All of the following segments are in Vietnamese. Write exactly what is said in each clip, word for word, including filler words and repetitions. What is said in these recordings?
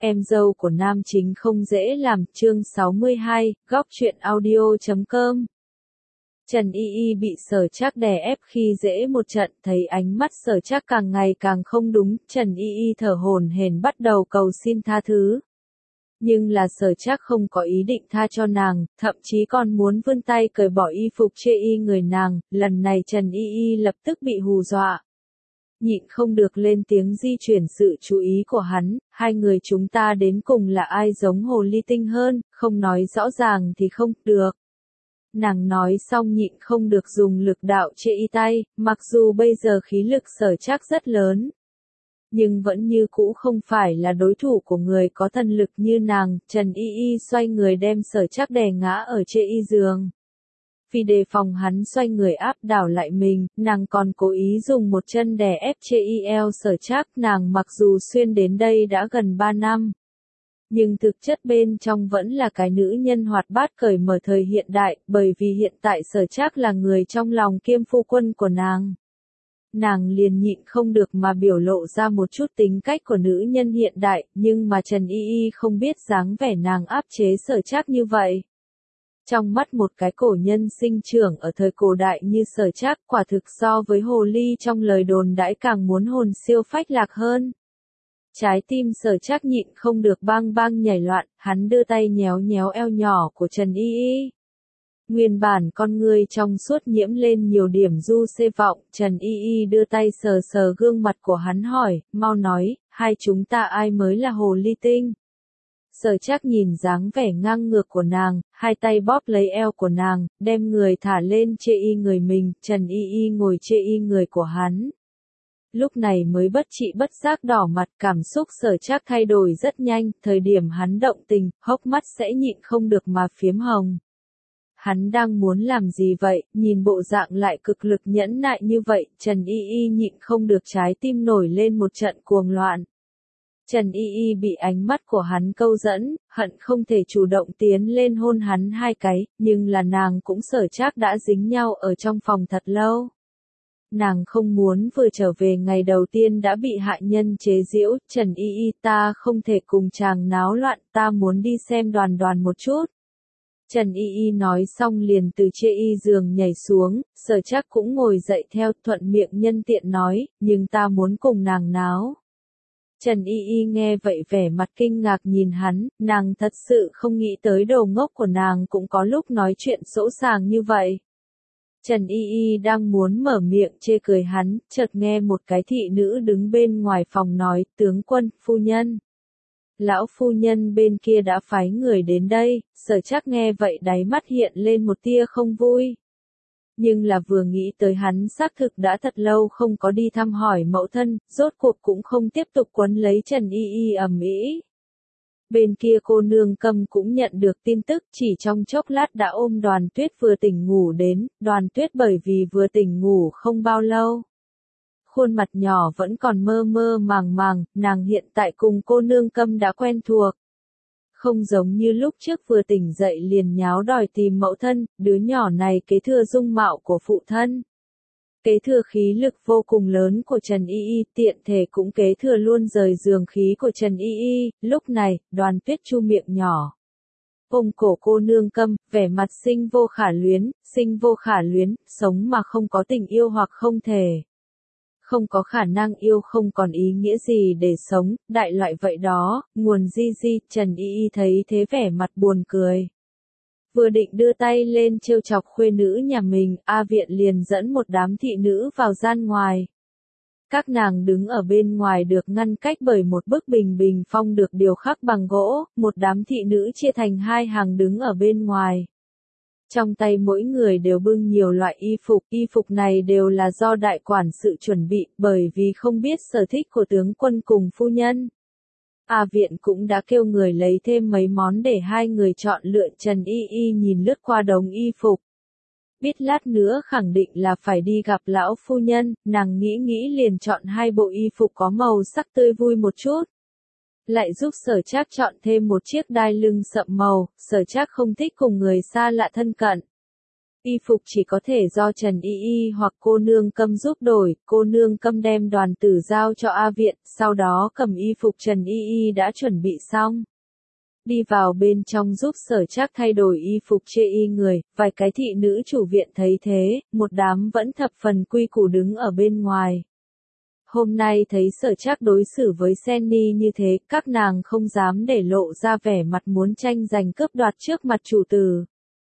Em dâu của nam chính không dễ làm, chương sáu mươi hai, góc truyện audio chấm com. Trần Y Y bị Sở Trác đè ép khi dễ một trận, thấy ánh mắt Sở Trác càng ngày càng không đúng, Trần Y Y thở hổn hển bắt đầu cầu xin tha thứ. Nhưng là Sở Trác không có ý định tha cho nàng, thậm chí còn muốn vươn tay cởi bỏ y phục chê y người nàng, lần này Trần Y Y lập tức bị hù dọa. Nhịn không được lên tiếng di chuyển sự chú ý của hắn, hai người chúng ta đến cùng là ai giống hồ ly tinh hơn, không nói rõ ràng thì không được. Nàng nói xong nhịn không được dùng lực đạo chê y tay, mặc dù bây giờ khí lực Sở Trác rất lớn. Nhưng vẫn như cũ không phải là đối thủ của người có thần lực như nàng, Trần Y Y xoay người đem Sở Trác đè ngã ở chê y giường. Vì đề phòng hắn xoay người áp đảo lại mình, nàng còn cố ý dùng một chân đè ép chê y eo Sở Trác. Nàng mặc dù xuyên đến đây đã gần ba năm, nhưng thực chất bên trong vẫn là cái nữ nhân hoạt bát cởi mở thời hiện đại, bởi vì hiện tại Sở Trác là người trong lòng kiêm phu quân của nàng. Nàng liền nhịn không được mà biểu lộ ra một chút tính cách của nữ nhân hiện đại, nhưng mà Trần Y Y không biết dáng vẻ nàng áp chế Sở Trác như vậy. Trong mắt một cái cổ nhân sinh trưởng ở thời cổ đại như Sở Trác, quả thực so với hồ ly trong lời đồn đãi càng muốn hồn siêu phách lạc hơn. Trái tim Sở Trác nhịn không được bang bang nhảy loạn, hắn đưa tay nhéo nhéo eo nhỏ của Trần Y Y. Nguyên bản con ngươi trong suốt nhiễm lên nhiều điểm du xê vọng, Trần Y Y đưa tay sờ sờ gương mặt của hắn hỏi, mau nói, hai chúng ta ai mới là hồ ly tinh? Sở Trác nhìn dáng vẻ ngang ngược của nàng, hai tay bóp lấy eo của nàng, đem người thả lên chê y người mình, Trần Y Y ngồi chê y người của hắn. Lúc này mới bất trị bất giác đỏ mặt, cảm xúc Sở Trác thay đổi rất nhanh, thời điểm hắn động tình, hốc mắt sẽ nhịn không được mà phiếm hồng. Hắn đang muốn làm gì vậy, nhìn bộ dạng lại cực lực nhẫn nại như vậy, Trần Y Y nhịn không được trái tim nổi lên một trận cuồng loạn. Trần Y Y bị ánh mắt của hắn câu dẫn, hận không thể chủ động tiến lên hôn hắn hai cái, nhưng là nàng cũng Sở Trác đã dính nhau ở trong phòng thật lâu. Nàng không muốn vừa trở về ngày đầu tiên đã bị hại nhân chế giễu, Trần Y Y ta không thể cùng chàng náo loạn, ta muốn đi xem Đoàn Đoàn một chút. Trần Y Y nói xong liền từ chê y giường nhảy xuống, Sở Trác cũng ngồi dậy theo, thuận miệng nhân tiện nói, nhưng ta muốn cùng nàng náo. Trần Y Y nghe vậy vẻ mặt kinh ngạc nhìn hắn, nàng thật sự không nghĩ tới đầu ngốc của nàng cũng có lúc nói chuyện sỗ sàng như vậy. Trần Y Y đang muốn mở miệng chê cười hắn, chợt nghe một cái thị nữ đứng bên ngoài phòng nói, tướng quân, phu nhân. Lão phu nhân bên kia đã phái người đến đây, Sở Trác nghe vậy đáy mắt hiện lên một tia không vui. Nhưng là vừa nghĩ tới hắn xác thực đã thật lâu không có đi thăm hỏi mẫu thân, rốt cuộc cũng không tiếp tục quấn lấy Trần Y Y ầm ĩ. Bên kia cô nương Câm cũng nhận được tin tức, chỉ trong chốc lát đã ôm Đoàn Tuyết vừa tỉnh ngủ đến, Đoàn Tuyết bởi vì vừa tỉnh ngủ không bao lâu. Khuôn mặt nhỏ vẫn còn mơ mơ màng màng, nàng hiện tại cùng cô nương Câm đã quen thuộc. Không giống như lúc trước vừa tỉnh dậy liền nháo đòi tìm mẫu thân, đứa nhỏ này kế thừa dung mạo của phụ thân. Kế thừa khí lực vô cùng lớn của Trần Y Y, tiện thể cũng kế thừa luôn rời giường khí của Trần Y Y, lúc này, Đoàn Tuyết chu miệng nhỏ. Ôm cổ cô nương Câm, vẻ mặt sinh vô khả luyến, sinh vô khả luyến, sống mà không có tình yêu hoặc không thể. Không có khả năng yêu không còn ý nghĩa gì để sống, đại loại vậy đó, nguồn di di, Trần Y Y thấy thế vẻ mặt buồn cười. Vừa định đưa tay lên trêu chọc khuê nữ nhà mình, A Viện liền dẫn một đám thị nữ vào gian ngoài. Các nàng đứng ở bên ngoài được ngăn cách bởi một bức bình bình phong được điêu khắc bằng gỗ, một đám thị nữ chia thành hai hàng đứng ở bên ngoài. Trong tay mỗi người đều bưng nhiều loại y phục, y phục này đều là do đại quản sự chuẩn bị, bởi vì không biết sở thích của tướng quân cùng phu nhân. A Viện cũng đã kêu người lấy thêm mấy món để hai người chọn lựa. Trần Y Y nhìn lướt qua đống y phục. Biết lát nữa khẳng định là phải đi gặp lão phu nhân, nàng nghĩ nghĩ liền chọn hai bộ y phục có màu sắc tươi vui một chút. Lại giúp Sở Trác chọn thêm một chiếc đai lưng sậm màu, Sở Trác không thích cùng người xa lạ thân cận. Y phục chỉ có thể do Trần Y Y hoặc cô nương Câm giúp đổi, cô nương Câm đem đoàn tử giao cho A Viện, sau đó cầm y phục Trần Y Y đã chuẩn bị xong. Đi vào bên trong giúp Sở Trác thay đổi y phục chê y người, vài cái thị nữ chủ viện thấy thế, một đám vẫn thập phần quy củ đứng ở bên ngoài. Hôm nay thấy Sở Trác đối xử với Senny như thế, các nàng không dám để lộ ra vẻ mặt muốn tranh giành cướp đoạt trước mặt chủ tử.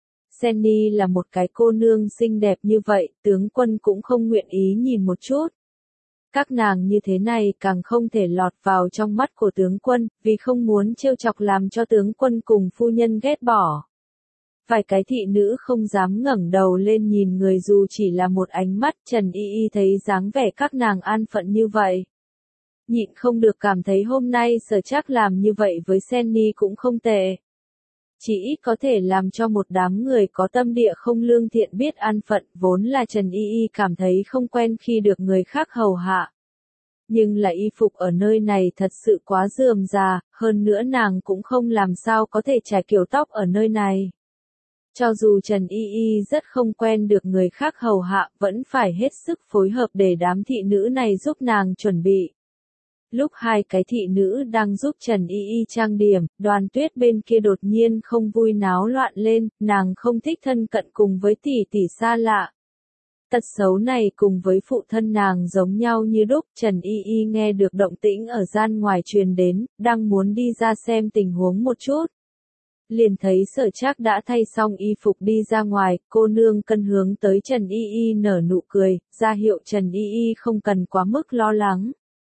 Senny là một cái cô nương xinh đẹp như vậy, tướng quân cũng không nguyện ý nhìn một chút. Các nàng như thế này càng không thể lọt vào trong mắt của tướng quân, vì không muốn trêu chọc làm cho tướng quân cùng phu nhân ghét bỏ. Vài cái thị nữ không dám ngẩng đầu lên nhìn người dù chỉ là một ánh mắt, Trần Y Y thấy dáng vẻ các nàng an phận như vậy. Nhịn không được cảm thấy hôm nay Sở Trác làm như vậy với Senny cũng không tệ. Chỉ ít có thể làm cho một đám người có tâm địa không lương thiện biết an phận, vốn là Trần Y Y cảm thấy không quen khi được người khác hầu hạ. Nhưng là y phục ở nơi này thật sự quá rườm rà, hơn nữa nàng cũng không làm sao có thể trải kiểu tóc ở nơi này. Cho dù Trần Y Y rất không quen được người khác hầu hạ, vẫn phải hết sức phối hợp để đám thị nữ này giúp nàng chuẩn bị. Lúc hai cái thị nữ đang giúp Trần Y Y trang điểm, Đoàn Tuyết bên kia đột nhiên không vui náo loạn lên, nàng không thích thân cận cùng với tỷ tỷ xa lạ. Tật xấu này cùng với phụ thân nàng giống nhau như đúc, Trần Y Y nghe được động tĩnh ở gian ngoài truyền đến, đang muốn đi ra xem tình huống một chút. Liền thấy Sở Trác đã thay xong y phục đi ra ngoài, cô nương Cân hướng tới Trần Y Y nở nụ cười, ra hiệu Trần Y Y không cần quá mức lo lắng.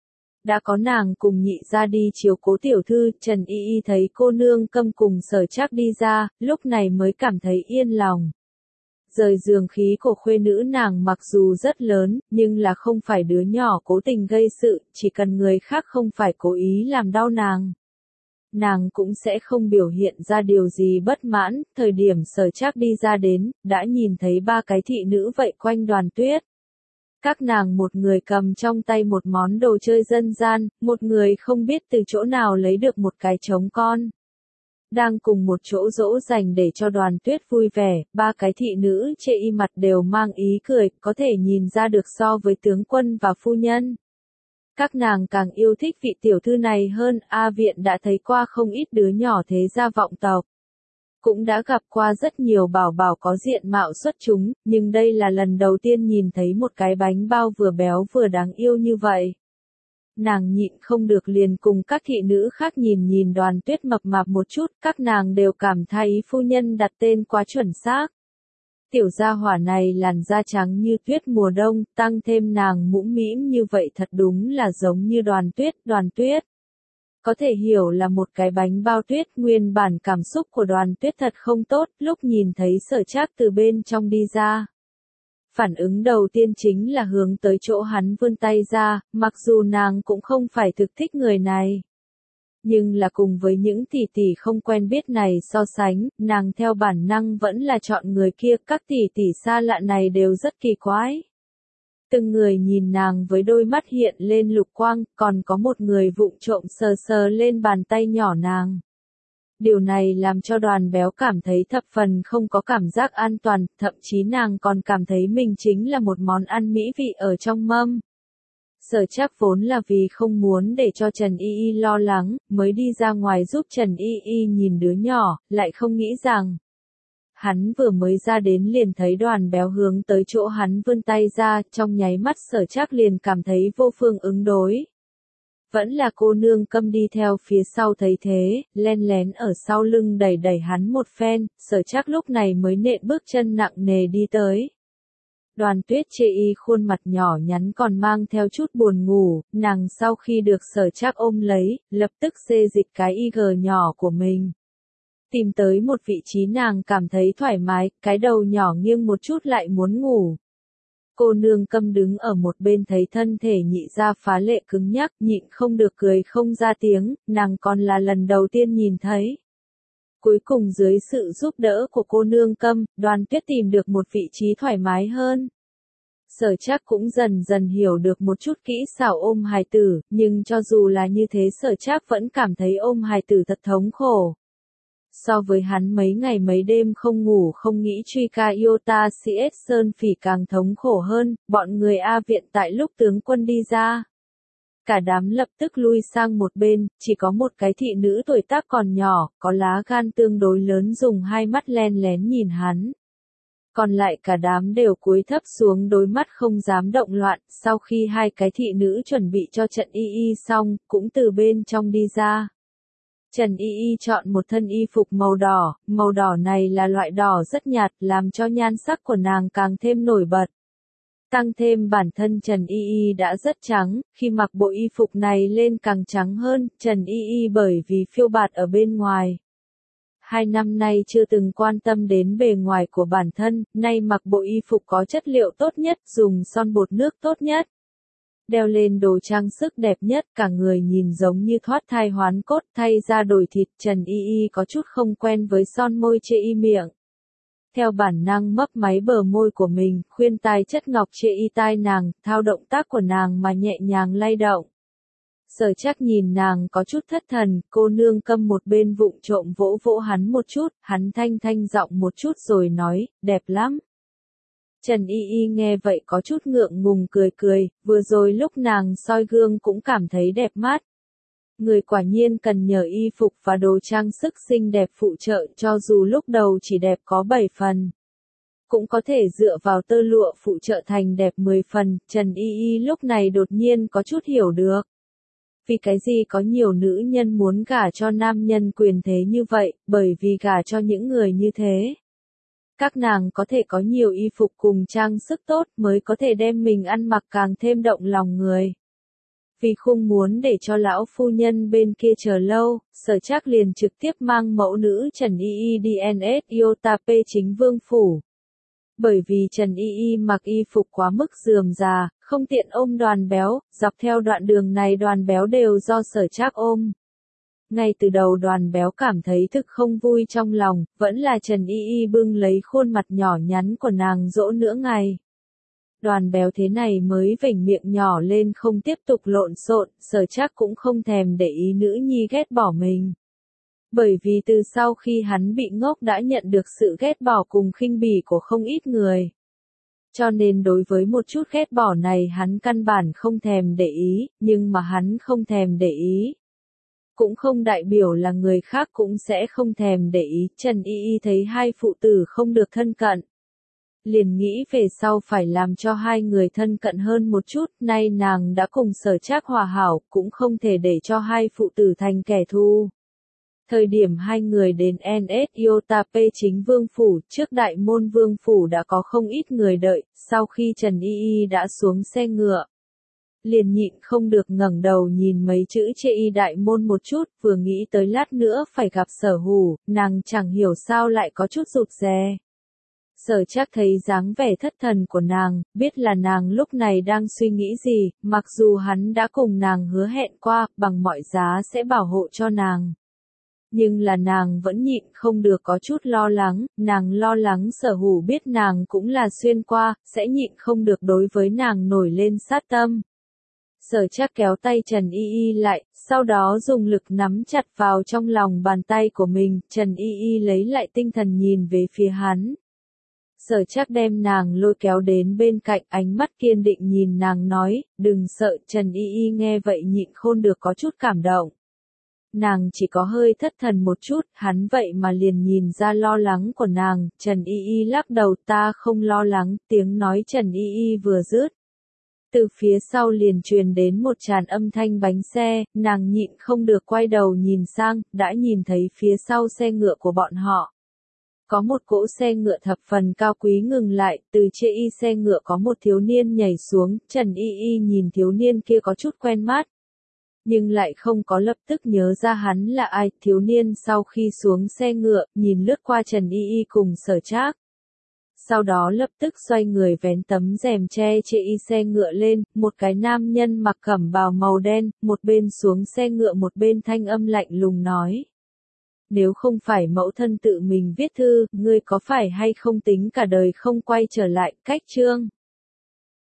Đã có nàng cùng nhị ra đi chiếu cố tiểu thư, Trần Y Y thấy cô nương Câm cùng Sở Trác đi ra, lúc này mới cảm thấy yên lòng. Rời giường khí của khuê nữ nàng mặc dù rất lớn, nhưng là không phải đứa nhỏ cố tình gây sự, chỉ cần người khác không phải cố ý làm đau nàng. Nàng cũng sẽ không biểu hiện ra điều gì bất mãn, thời điểm Sở Trác đi ra đến, đã nhìn thấy ba cái thị nữ vậy quanh Đoàn Tuyết. Các nàng một người cầm trong tay một món đồ chơi dân gian, một người không biết từ chỗ nào lấy được một cái trống con. Đang cùng một chỗ dỗ dành để cho Đoàn Tuyết vui vẻ, ba cái thị nữ chê y mặt đều mang ý cười, có thể nhìn ra được so với tướng quân và phu nhân. Các nàng càng yêu thích vị tiểu thư này hơn, A Viện đã thấy qua không ít đứa nhỏ thế gia vọng tộc. Cũng đã gặp qua rất nhiều bảo bảo có diện mạo xuất chúng, nhưng đây là lần đầu tiên nhìn thấy một cái bánh bao vừa béo vừa đáng yêu như vậy. Nàng nhịn không được liền cùng các thị nữ khác nhìn nhìn Đoàn Tuyết mập mạp một chút, các nàng đều cảm thấy phu nhân đặt tên quá chuẩn xác. Tiểu gia hỏa này làn da trắng như tuyết mùa đông, tăng thêm nàng mũm mĩm như vậy thật đúng là giống như Đoàn Tuyết, Đoàn Tuyết. Có thể hiểu là một cái bánh bao tuyết, nguyên bản cảm xúc của Đoàn Tuyết thật không tốt, lúc nhìn thấy Sở Trác từ bên trong đi ra. Phản ứng đầu tiên chính là hướng tới chỗ hắn vươn tay ra, mặc dù nàng cũng không phải thực thích người này. Nhưng là cùng với những tỷ tỷ không quen biết này so sánh, nàng theo bản năng vẫn là chọn người kia, các tỷ tỷ xa lạ này đều rất kỳ quái. Từng người nhìn nàng với đôi mắt hiện lên lục quang, còn có một người vụng trộm sờ sờ lên bàn tay nhỏ nàng. Điều này làm cho Đoàn Béo cảm thấy thập phần không có cảm giác an toàn, thậm chí nàng còn cảm thấy mình chính là một món ăn mỹ vị ở trong mâm. Sở Trác vốn là vì không muốn để cho Trần Y Y lo lắng, mới đi ra ngoài giúp Trần Y Y nhìn đứa nhỏ, lại không nghĩ rằng. Hắn vừa mới ra đến liền thấy Đoàn Béo hướng tới chỗ hắn vươn tay ra, trong nháy mắt Sở Trác liền cảm thấy vô phương ứng đối. Vẫn là cô nương Câm đi theo phía sau thấy thế, len lén ở sau lưng đẩy đẩy hắn một phen, Sở Trác lúc này mới nện bước chân nặng nề đi tới. Đoàn Tuyết chê y khuôn mặt nhỏ nhắn còn mang theo chút buồn ngủ, nàng sau khi được Sở Trác ôm lấy, lập tức xê dịch cái y gờ nhỏ của mình. Tìm tới một vị trí nàng cảm thấy thoải mái, cái đầu nhỏ nghiêng một chút lại muốn ngủ. Cô nương Câm đứng ở một bên thấy thân thể nhị gia phá lệ cứng nhắc, nhịn không được cười không ra tiếng, nàng còn là lần đầu tiên nhìn thấy. Cuối cùng dưới sự giúp đỡ của cô nương Câm, Đoàn Tuyết tìm được một vị trí thoải mái hơn. Sở Trác cũng dần dần hiểu được một chút kỹ xảo ôm hài tử, nhưng cho dù là như thế Sở Trác vẫn cảm thấy ôm hài tử thật thống khổ. So với hắn mấy ngày mấy đêm không ngủ không nghĩ truy ca Iota xê ét Sơn Phỉ càng thống khổ hơn, bọn người A viện tại lúc tướng quân đi ra. Cả đám lập tức lui sang một bên, chỉ có một cái thị nữ tuổi tác còn nhỏ, có lá gan tương đối lớn dùng hai mắt len lén nhìn hắn. Còn lại cả đám đều cúi thấp xuống đối mắt không dám động loạn, sau khi hai cái thị nữ chuẩn bị cho trận y y xong, cũng từ bên trong đi ra. Trần Y Y chọn một thân y phục màu đỏ, màu đỏ này là loại đỏ rất nhạt, làm cho nhan sắc của nàng càng thêm nổi bật. Tăng thêm bản thân Trần Y Y đã rất trắng, khi mặc bộ y phục này lên càng trắng hơn, Trần Y Y bởi vì phiêu bạt ở bên ngoài. Hai năm nay chưa từng quan tâm đến bề ngoài của bản thân, nay mặc bộ y phục có chất liệu tốt nhất, dùng son bột nước tốt nhất. Đeo lên đồ trang sức đẹp nhất, cả người nhìn giống như thoát thai hoán cốt, thay da đổi thịt. Trần Y Y có chút không quen với son môi chê y miệng. Theo bản năng mấp máy bờ môi của mình, khuyên tai chất ngọc chê y tai nàng, thao động tác của nàng mà nhẹ nhàng lay động. Sở Trác nhìn nàng có chút thất thần, cô nương câm một bên vụng trộm vỗ vỗ hắn một chút, hắn thanh thanh giọng một chút rồi nói, đẹp lắm. Trần Y Y nghe vậy có chút ngượng ngùng cười cười, vừa rồi lúc nàng soi gương cũng cảm thấy đẹp mắt. Người quả nhiên cần nhờ y phục và đồ trang sức xinh đẹp phụ trợ, cho dù lúc đầu chỉ đẹp có bảy phần. Cũng có thể dựa vào tơ lụa phụ trợ thành đẹp mười phần, Trần Y Y lúc này đột nhiên có chút hiểu được. Vì cái gì có nhiều nữ nhân muốn gả cho nam nhân quyền thế như vậy, bởi vì gả cho những người như thế. Các nàng có thể có nhiều y phục cùng trang sức tốt mới có thể đem mình ăn mặc càng thêm động lòng người. Vì không muốn để cho lão phu nhân bên kia chờ lâu, Sở Trác liền trực tiếp mang mẫu nữ Trần Y Y đi en ét Iota P chính vương phủ. Bởi vì Trần Y Y mặc y phục quá mức rườm rà, không tiện ôm Đoàn Béo, dọc theo đoạn đường này Đoàn Béo đều do Sở Trác ôm. Ngay từ đầu Đoàn Béo cảm thấy thực không vui trong lòng, vẫn là Trần Y Y bưng lấy khuôn mặt nhỏ nhắn của nàng dỗ nửa ngày. Đoàn Béo thế này mới vểnh miệng nhỏ lên không tiếp tục lộn xộn, Sở Trác cũng không thèm để ý nữ nhi ghét bỏ mình. Bởi vì từ sau khi hắn bị ngốc đã nhận được sự ghét bỏ cùng khinh bỉ của không ít người. Cho nên đối với một chút ghét bỏ này hắn căn bản không thèm để ý, nhưng mà hắn không thèm để ý. Cũng không đại biểu là người khác cũng sẽ không thèm để ý. Trần Y Y thấy hai phụ tử không được thân cận. Liền nghĩ về sau phải làm cho hai người thân cận hơn một chút, nay nàng đã cùng Sở Trác hòa hảo, cũng không thể để cho hai phụ tử thành kẻ thù. Thời điểm hai người đến en ét Iota P chính vương phủ, trước đại môn vương phủ đã có không ít người đợi, sau khi Trần Y Y đã xuống xe ngựa. Liền nhịn không được ngẩng đầu nhìn mấy chữ chê y đại môn một chút, vừa nghĩ tới lát nữa phải gặp Sở Hủ, nàng chẳng hiểu sao lại có chút rụt rè. Sở Trác thấy dáng vẻ thất thần của nàng, biết là nàng lúc này đang suy nghĩ gì, mặc dù hắn đã cùng nàng hứa hẹn qua, bằng mọi giá sẽ bảo hộ cho nàng. Nhưng là nàng vẫn nhịn không được có chút lo lắng, nàng lo lắng Sở Hủ biết nàng cũng là xuyên qua, sẽ nhịn không được đối với nàng nổi lên sát tâm. Sở Trác kéo tay Trần Y Y lại, sau đó dùng lực nắm chặt vào trong lòng bàn tay của mình, Trần Y Y lấy lại tinh thần nhìn về phía hắn. Sở Trác đem nàng lôi kéo đến bên cạnh, ánh mắt kiên định nhìn nàng nói, đừng sợ. Trần Y Y nghe vậy nhịn không được có chút cảm động. Nàng chỉ có hơi thất thần một chút, hắn vậy mà liền nhìn ra lo lắng của nàng. Trần Y Y lắc đầu, ta không lo lắng, tiếng nói Trần Y Y vừa dứt. Từ phía sau liền truyền đến một tràn âm thanh bánh xe, nàng nhịn không được quay đầu nhìn sang, đã nhìn thấy phía sau xe ngựa của bọn họ. Có một cỗ xe ngựa thập phần cao quý ngừng lại, từ chê y xe ngựa có một thiếu niên nhảy xuống, Trần Y Y nhìn thiếu niên kia có chút quen mắt. Nhưng lại không có lập tức nhớ ra hắn là ai, thiếu niên sau khi xuống xe ngựa, nhìn lướt qua Trần Y Y cùng Sở Trác. Sau đó lập tức xoay người vén tấm rèm che chê y xe ngựa lên, một cái nam nhân mặc cẩm bào màu đen, một bên xuống xe ngựa một bên thanh âm lạnh lùng nói. Nếu không phải mẫu thân tự mình viết thư, ngươi có phải hay không tính cả đời không quay trở lại, cách chương.